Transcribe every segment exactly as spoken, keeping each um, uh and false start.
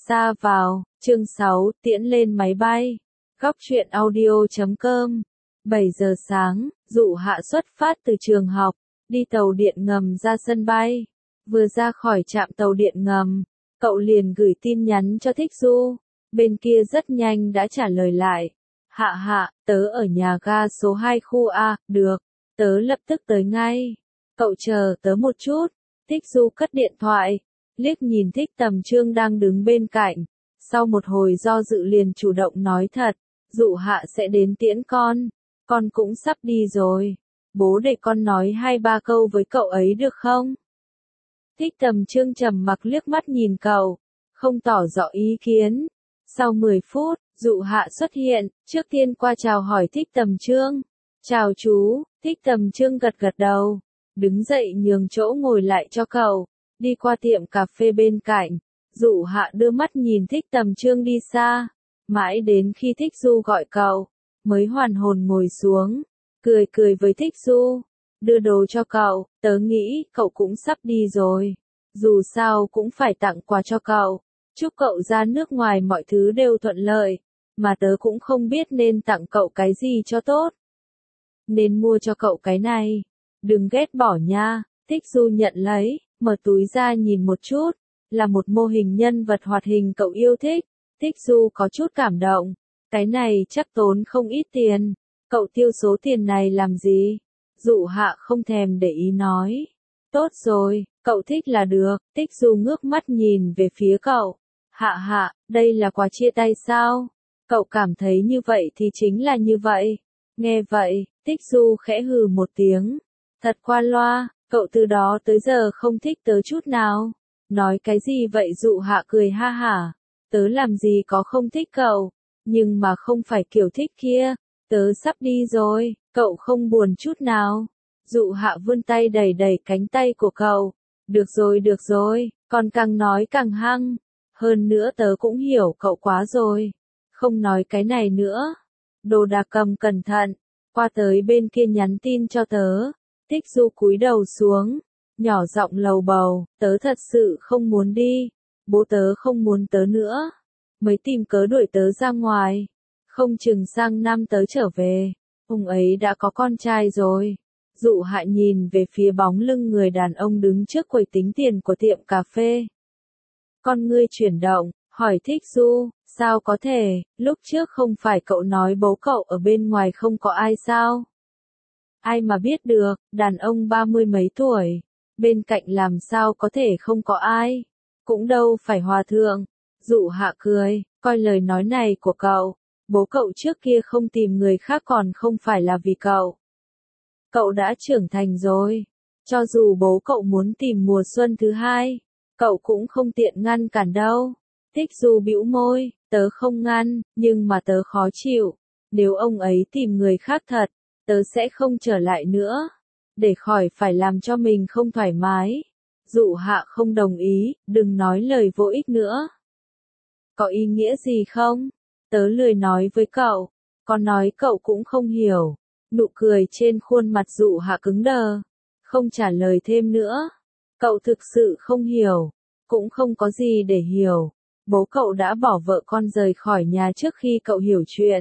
Xa vào, chương sáu, tiễn lên máy bay. Góc truyện audio chấm com. bảy giờ sáng, Dụ Hạ xuất phát từ trường học, đi tàu điện ngầm ra sân bay. Vừa ra khỏi trạm tàu điện ngầm, cậu liền gửi tin nhắn cho Thích Du. Bên kia rất nhanh đã trả lời lại. Hạ hạ, tớ ở nhà ga số hai khu A, được, tớ lập tức tới ngay. Cậu chờ tớ một chút. Thích Du cất điện thoại, liếc nhìn Thích Tầm Trương đang đứng bên cạnh. Sau một hồi do dự liền chủ động nói thật, Dụ Hạ sẽ đến tiễn con, con cũng sắp đi rồi. Bố để con nói hai ba câu với cậu ấy được không? Thích Tầm Trương trầm mặc liếc mắt nhìn cậu, không tỏ rõ ý kiến. Sau mười phút, Dụ Hạ xuất hiện, trước tiên qua chào hỏi Thích Tầm Trương. Chào chú, Thích Tầm Trương gật gật đầu, đứng dậy nhường chỗ ngồi lại cho cậu, đi qua tiệm cà phê bên cạnh. Dụ Hạ đưa mắt nhìn Thích Tầm Trương đi xa, mãi đến khi Thích Du gọi cậu, mới hoàn hồn ngồi xuống, cười cười với Thích Du, đưa đồ cho cậu, tớ nghĩ cậu cũng sắp đi rồi, dù sao cũng phải tặng quà cho cậu, chúc cậu ra nước ngoài mọi thứ đều thuận lợi, mà tớ cũng không biết nên tặng cậu cái gì cho tốt. Nên mua cho cậu cái này, đừng ghét bỏ nha. Thích Du nhận lấy, mở túi ra nhìn một chút, là một mô hình nhân vật hoạt hình cậu yêu thích. Thích Du có chút cảm động, cái này chắc tốn không ít tiền, cậu tiêu số tiền này làm gì? Dụ Hạ không thèm để ý nói, tốt rồi, cậu thích là được. Thích Du ngước mắt nhìn về phía cậu, Hạ Hạ, đây là quà chia tay sao? Cậu cảm thấy như vậy thì chính là như vậy. Nghe vậy, Thích Du khẽ hừ một tiếng, thật qua loa, cậu từ đó tới giờ không thích tớ chút nào. Nói cái gì vậy? Dụ Hạ cười ha hả, tớ làm gì có không thích cậu, nhưng mà không phải kiểu thích kia, tớ sắp đi rồi, cậu không buồn chút nào. Dụ Hạ vươn tay đẩy đẩy cánh tay của cậu, được rồi được rồi, còn càng nói càng hăng, hơn nữa tớ cũng hiểu cậu quá rồi, không nói cái này nữa. Đồ đạc cầm cẩn thận, qua tới bên kia nhắn tin cho tớ. Thích Du cúi đầu xuống, nhỏ giọng lầu bầu, tớ thật sự không muốn đi, bố tớ không muốn tớ nữa, mới tìm cớ đuổi tớ ra ngoài, không chừng sang năm tớ trở về, ông ấy đã có con trai rồi. Dụ Hạ nhìn về phía bóng lưng người đàn ông đứng trước quầy tính tiền của tiệm cà phê. Con ngươi chuyển động, hỏi Thích Du, sao có thể, lúc trước không phải cậu nói bố cậu ở bên ngoài không có ai sao? Ai mà biết được, đàn ông ba mươi mấy tuổi, bên cạnh làm sao có thể không có ai, cũng đâu phải hòa thượng. Dụ Hạ cười, coi lời nói này của cậu, bố cậu trước kia không tìm người khác còn không phải là vì cậu. Cậu đã trưởng thành rồi, cho dù bố cậu muốn tìm mùa xuân thứ hai, cậu cũng không tiện ngăn cản đâu. Thích Du bĩu môi, tớ không ngăn, nhưng mà tớ khó chịu, nếu ông ấy tìm người khác thật, tớ sẽ không trở lại nữa, để khỏi phải làm cho mình không thoải mái. Dụ Hạ không đồng ý, đừng nói lời vô ích nữa. Có ý nghĩa gì không? Tớ lười nói với cậu, có nói cậu cũng không hiểu. Nụ cười trên khuôn mặt Dụ Hạ cứng đờ, không trả lời thêm nữa. Cậu thực sự không hiểu, cũng không có gì để hiểu. Bố cậu đã bỏ vợ con rời khỏi nhà trước khi cậu hiểu chuyện.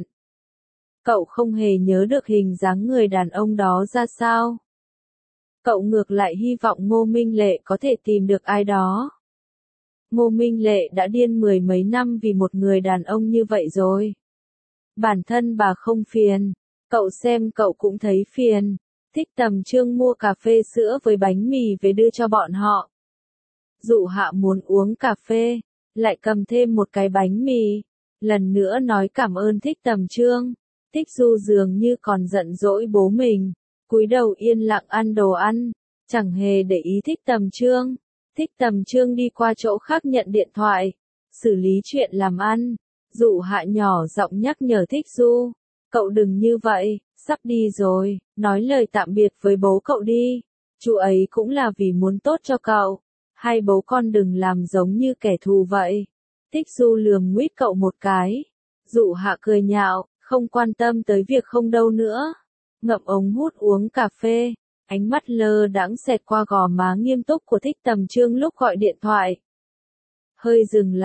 Cậu không hề nhớ được hình dáng người đàn ông đó ra sao. Cậu ngược lại hy vọng Ngô Minh Lệ có thể tìm được ai đó. Ngô Minh Lệ đã điên mười mấy năm vì một người đàn ông như vậy rồi. Bản thân bà không phiền, cậu xem cậu cũng thấy phiền. Thích Tầm Trương mua cà phê sữa với bánh mì về đưa cho bọn họ. Dụ Hạ muốn uống cà phê, lại cầm thêm một cái bánh mì, lần nữa nói cảm ơn Thích Tầm Trương. Thích Du dường như còn giận dỗi bố mình, cúi đầu yên lặng ăn đồ ăn, chẳng hề để ý Thích Tầm Trương. Thích Tầm Trương đi qua chỗ khác nhận điện thoại, xử lý chuyện làm ăn. Dụ Hạ nhỏ giọng nhắc nhở Thích Du, cậu đừng như vậy, sắp đi rồi, nói lời tạm biệt với bố cậu đi, chú ấy cũng là vì muốn tốt cho cậu, hai bố con đừng làm giống như kẻ thù vậy. Thích Du lườm nguýt cậu một cái. Dụ Hạ cười nhạo, không quan tâm tới việc không đâu nữa. Ngậm ống hút uống cà phê, ánh mắt lơ đãng xẹt qua gò má nghiêm túc của Thích Tầm Trương lúc gọi điện thoại. Hơi dừng lại,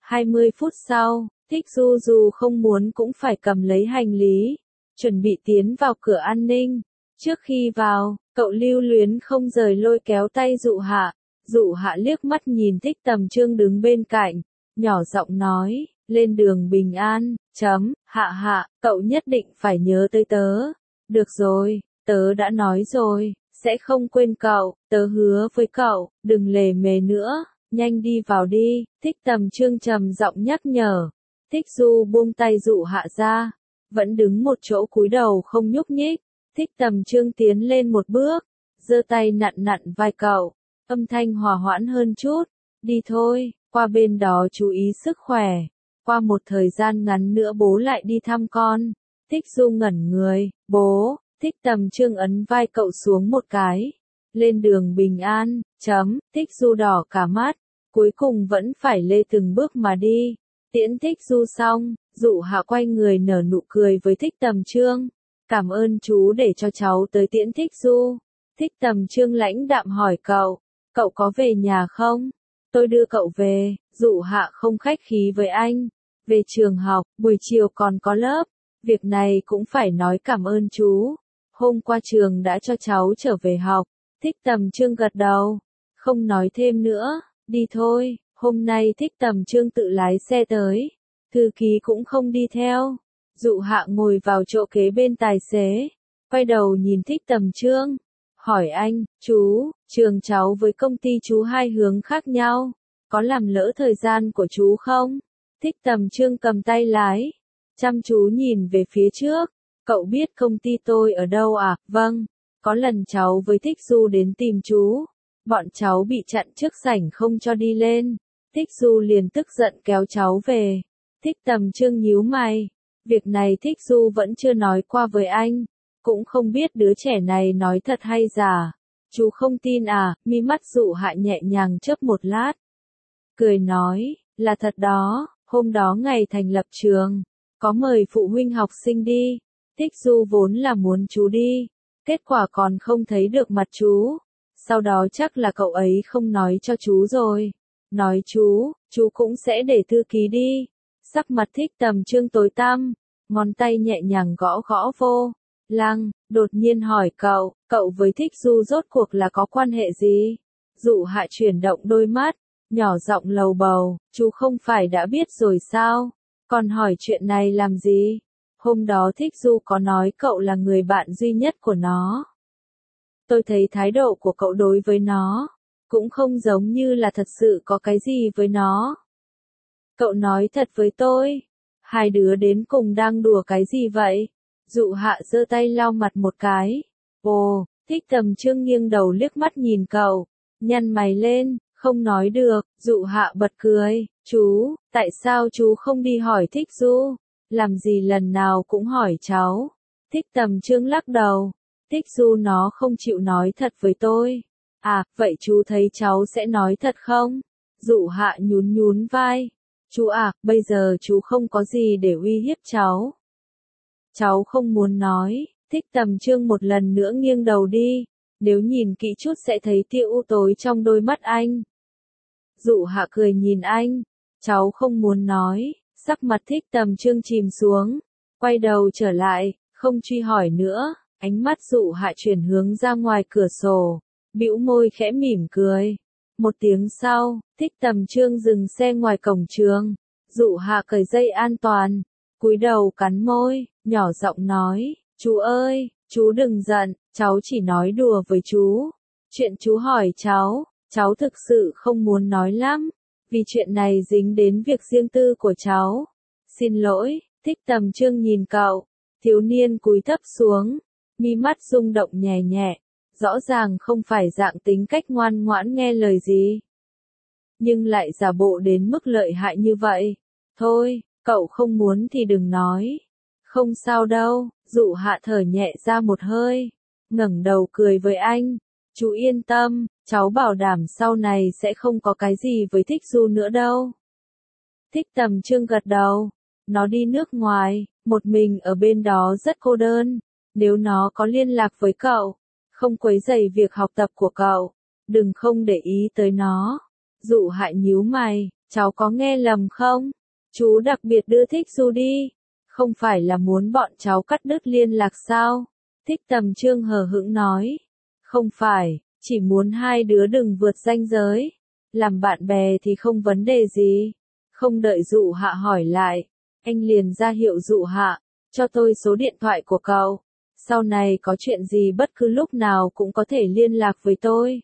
hai mươi phút sau, Thích Du dù không muốn cũng phải cầm lấy hành lý, chuẩn bị tiến vào cửa an ninh. Trước khi vào, cậu lưu luyến không rời lôi kéo tay Dụ Hạ. Dụ Hạ liếc mắt nhìn Thích Tầm Trương đứng bên cạnh, nhỏ giọng nói, lên đường bình an, chấm, Hạ Hạ, cậu nhất định phải nhớ tới tớ. Được rồi, tớ đã nói rồi, sẽ không quên cậu, tớ hứa với cậu, đừng lề mề nữa, nhanh đi vào đi, Thích Tầm Trương trầm giọng nhắc nhở. Thích Du buông tay Dụ Hạ ra, vẫn đứng một chỗ cúi đầu không nhúc nhích. Thích Tầm Trương tiến lên một bước, giơ tay nặn nặn vai cậu, âm thanh hòa hoãn hơn chút, đi thôi, qua bên đó chú ý sức khỏe, qua một thời gian ngắn nữa bố lại đi thăm con. Thích Du ngẩn người, bố, Thích Tầm Trương ấn vai cậu xuống một cái, lên đường bình an, chấm, Thích Du đỏ cả mắt, cuối cùng vẫn phải lê từng bước mà đi. Tiễn Thích Du xong, Dụ Hạ quay người nở nụ cười với Thích Tầm Trương. Cảm ơn chú để cho cháu tới tiễn Thích Du. Thích Tầm Trương lãnh đạm hỏi cậu, cậu có về nhà không? Tôi đưa cậu về. Dụ Hạ không khách khí với anh. Về trường học, buổi chiều còn có lớp. Việc này cũng phải nói cảm ơn chú. Hôm qua trường đã cho cháu trở về học. Thích Tầm Trương gật đầu. Không nói thêm nữa, đi thôi. Hôm nay Thích Tầm Trương tự lái xe tới. Thư ký cũng không đi theo. Dụ Hạ ngồi vào chỗ kế bên tài xế, quay đầu nhìn Thích Tầm Trương, hỏi anh, chú, trường cháu với công ty chú hai hướng khác nhau, có làm lỡ thời gian của chú không? Thích Tầm Trương cầm tay lái, chăm chú nhìn về phía trước, cậu biết công ty tôi ở đâu à? Vâng, có lần cháu với Thích Du đến tìm chú, bọn cháu bị chặn trước sảnh không cho đi lên, Thích Du liền tức giận kéo cháu về. Thích Tầm Trương nhíu mày. Việc này Thích Du vẫn chưa nói qua với anh, cũng không biết đứa trẻ này nói thật hay giả. Chú không tin à? Mi mắt Dụ Hạ nhẹ nhàng chớp một lát. Cười nói, là thật đó, hôm đó ngày thành lập trường, có mời phụ huynh học sinh đi. Thích Du vốn là muốn chú đi, kết quả còn không thấy được mặt chú. Sau đó chắc là cậu ấy không nói cho chú rồi. Nói chú, chú cũng sẽ để thư ký đi. Sắc mặt Thích Tầm Trương tối tăm, ngón tay nhẹ nhàng gõ gõ vô lăng, đột nhiên hỏi cậu, cậu với Thích Du rốt cuộc là có quan hệ gì? Dụ Hạ chuyển động đôi mắt, nhỏ giọng lầu bầu, chú không phải đã biết rồi sao? Còn hỏi chuyện này làm gì? Hôm đó Thích Du có nói cậu là người bạn duy nhất của nó. Tôi thấy thái độ của cậu đối với nó, cũng không giống như là thật sự có cái gì với nó. Cậu nói thật với tôi, hai đứa đến cùng đang đùa cái gì vậy? Dụ Hạ giơ tay lau mặt một cái. Ồ, Thích Tầm Trương nghiêng đầu liếc mắt nhìn cậu, nhăn mày lên, không nói được. Dụ Hạ bật cười, chú, tại sao chú không đi hỏi Thích Du? Làm gì lần nào cũng hỏi cháu? Thích Tầm Trương lắc đầu. Thích Du nó không chịu nói thật với tôi. À, vậy chú thấy cháu sẽ nói thật không? Dụ Hạ nhún nhún vai. Chú à, bây giờ chú không có gì để uy hiếp cháu. Cháu không muốn nói. Thích Tầm Trương một lần nữa nghiêng đầu đi. Nếu nhìn kỹ chút sẽ thấy tia u tối trong đôi mắt anh. Dụ Hạ cười nhìn anh. Cháu không muốn nói. Sắc mặt Thích Tầm Trương chìm xuống. Quay đầu trở lại, không truy hỏi nữa. Ánh mắt Dụ Hạ chuyển hướng ra ngoài cửa sổ. Bĩu môi khẽ mỉm cười. Một tiếng sau, Thích Tầm Trương dừng xe ngoài cổng trường. Dụ Hạ cởi dây an toàn, cúi đầu cắn môi, nhỏ giọng nói, chú ơi, chú đừng giận, cháu chỉ nói đùa với chú. Chuyện chú hỏi cháu, cháu thực sự không muốn nói lắm, vì chuyện này dính đến việc riêng tư của cháu. Xin lỗi. Thích Tầm Trương nhìn cậu, thiếu niên cúi thấp xuống, mi mắt rung động nhẹ nhẹ. Rõ ràng không phải dạng tính cách ngoan ngoãn nghe lời gì, nhưng lại giả bộ đến mức lợi hại như vậy. Thôi, cậu không muốn thì đừng nói. Không sao đâu. Dụ Hạ thở nhẹ ra một hơi, ngẩng đầu cười với anh. Chú yên tâm, cháu bảo đảm sau này sẽ không có cái gì với Thích Du nữa đâu. Thích Tầm Trương gật đầu. Nó đi nước ngoài, một mình ở bên đó rất cô đơn. Nếu nó có liên lạc với cậu, không quấy rầy việc học tập của cậu, đừng không để ý tới nó. Dụ Hạ nhíu mày, cháu có nghe lầm không? Chú đặc biệt đưa Thích Du đi, không phải là muốn bọn cháu cắt đứt liên lạc sao? Thích Tầm Trương hờ hững nói. Không phải, chỉ muốn hai đứa đừng vượt ranh giới. Làm bạn bè thì không vấn đề gì. Không đợi Dụ Hạ hỏi lại, anh liền ra hiệu Dụ Hạ, cho tôi số điện thoại của cậu. Sau này có chuyện gì bất cứ lúc nào cũng có thể liên lạc với tôi.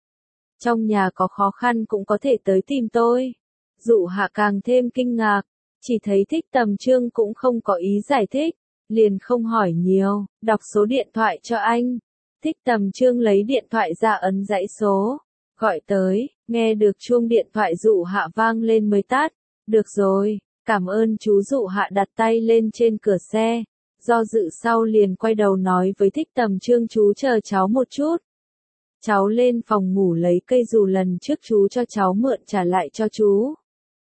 Trong nhà có khó khăn cũng có thể tới tìm tôi. Dụ Hạ càng thêm kinh ngạc, chỉ thấy Thích Tầm Trương cũng không có ý giải thích, liền không hỏi nhiều, đọc số điện thoại cho anh. Thích Tầm Trương lấy điện thoại ra ấn dãy số, gọi tới, nghe được chuông điện thoại Dụ Hạ vang lên mới tắt. Được rồi, cảm ơn chú. Dụ Hạ đặt tay lên trên cửa xe, do dự sau liền quay đầu nói với Thích Tầm Trương, chú chờ cháu một chút. Cháu lên phòng ngủ lấy cây dù lần trước chú cho cháu mượn trả lại cho chú.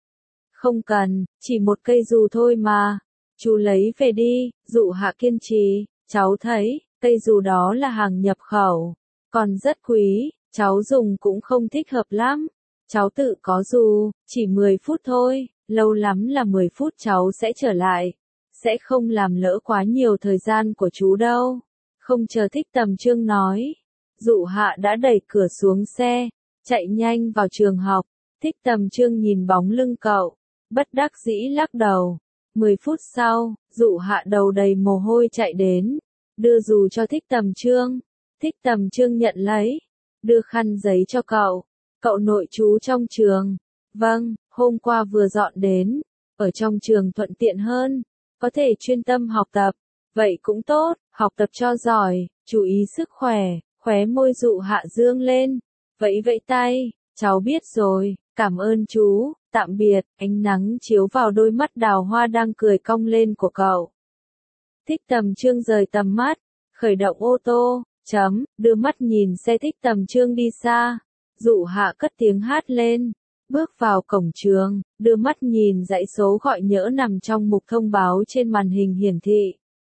Không cần, chỉ một cây dù thôi mà. Chú lấy về đi. Dụ Hạ kiên trì, cháu thấy, cây dù đó là hàng nhập khẩu, còn rất quý, cháu dùng cũng không thích hợp lắm. Cháu tự có dù, chỉ mười phút thôi, lâu lắm là mười phút cháu sẽ trở lại. Sẽ không làm lỡ quá nhiều thời gian của chú đâu. Không chờ Thích Tầm Trương nói, Dụ Hạ đã đẩy cửa xuống xe, chạy nhanh vào trường học. Thích Tầm Trương nhìn bóng lưng cậu, bất đắc dĩ lắc đầu. Mười phút sau, Dụ Hạ đầu đầy mồ hôi chạy đến, đưa dù cho Thích Tầm Trương. Thích Tầm Trương nhận lấy, đưa khăn giấy cho cậu. Cậu nội trú trong trường. Vâng, hôm qua vừa dọn đến, ở trong trường thuận tiện hơn, có thể chuyên tâm học tập. Vậy cũng tốt, học tập cho giỏi, chú ý sức khỏe. Khóe môi Dụ Hạ dương lên, vẫy vẫy tay, cháu biết rồi, cảm ơn chú, tạm biệt. Ánh nắng chiếu vào đôi mắt đào hoa đang cười cong lên của cậu. Thích Tầm Trương rời tầm mắt, khởi động ô tô, chấm, đưa mắt nhìn xe Thích Tầm Trương đi xa. Dụ Hạ cất tiếng hát lên, bước vào cổng trường, đưa mắt nhìn dãy số gọi nhỡ nằm trong mục thông báo trên màn hình hiển thị.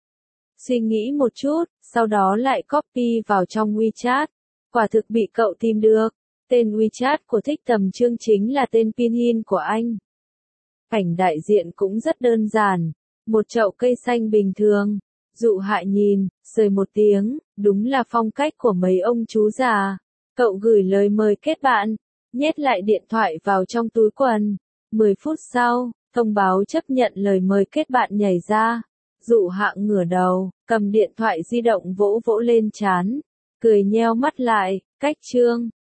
Suy nghĩ một chút, sau đó lại copy vào trong WeChat. Quả thực bị cậu tìm được. Tên WeChat của Thích Tầm Trương chính là tên Pinyin của anh. Ảnh đại diện cũng rất đơn giản, một chậu cây xanh bình thường. Dụ Hạ nhìn, sơi một tiếng, đúng là phong cách của mấy ông chú già. Cậu gửi lời mời kết bạn, nhét lại điện thoại vào trong túi quần. Mười phút sau, thông báo chấp nhận lời mời kết bạn nhảy ra. Dụ Hạ ngửa đầu, cầm điện thoại di động vỗ vỗ lên trán, cười nheo mắt lại, cách chương.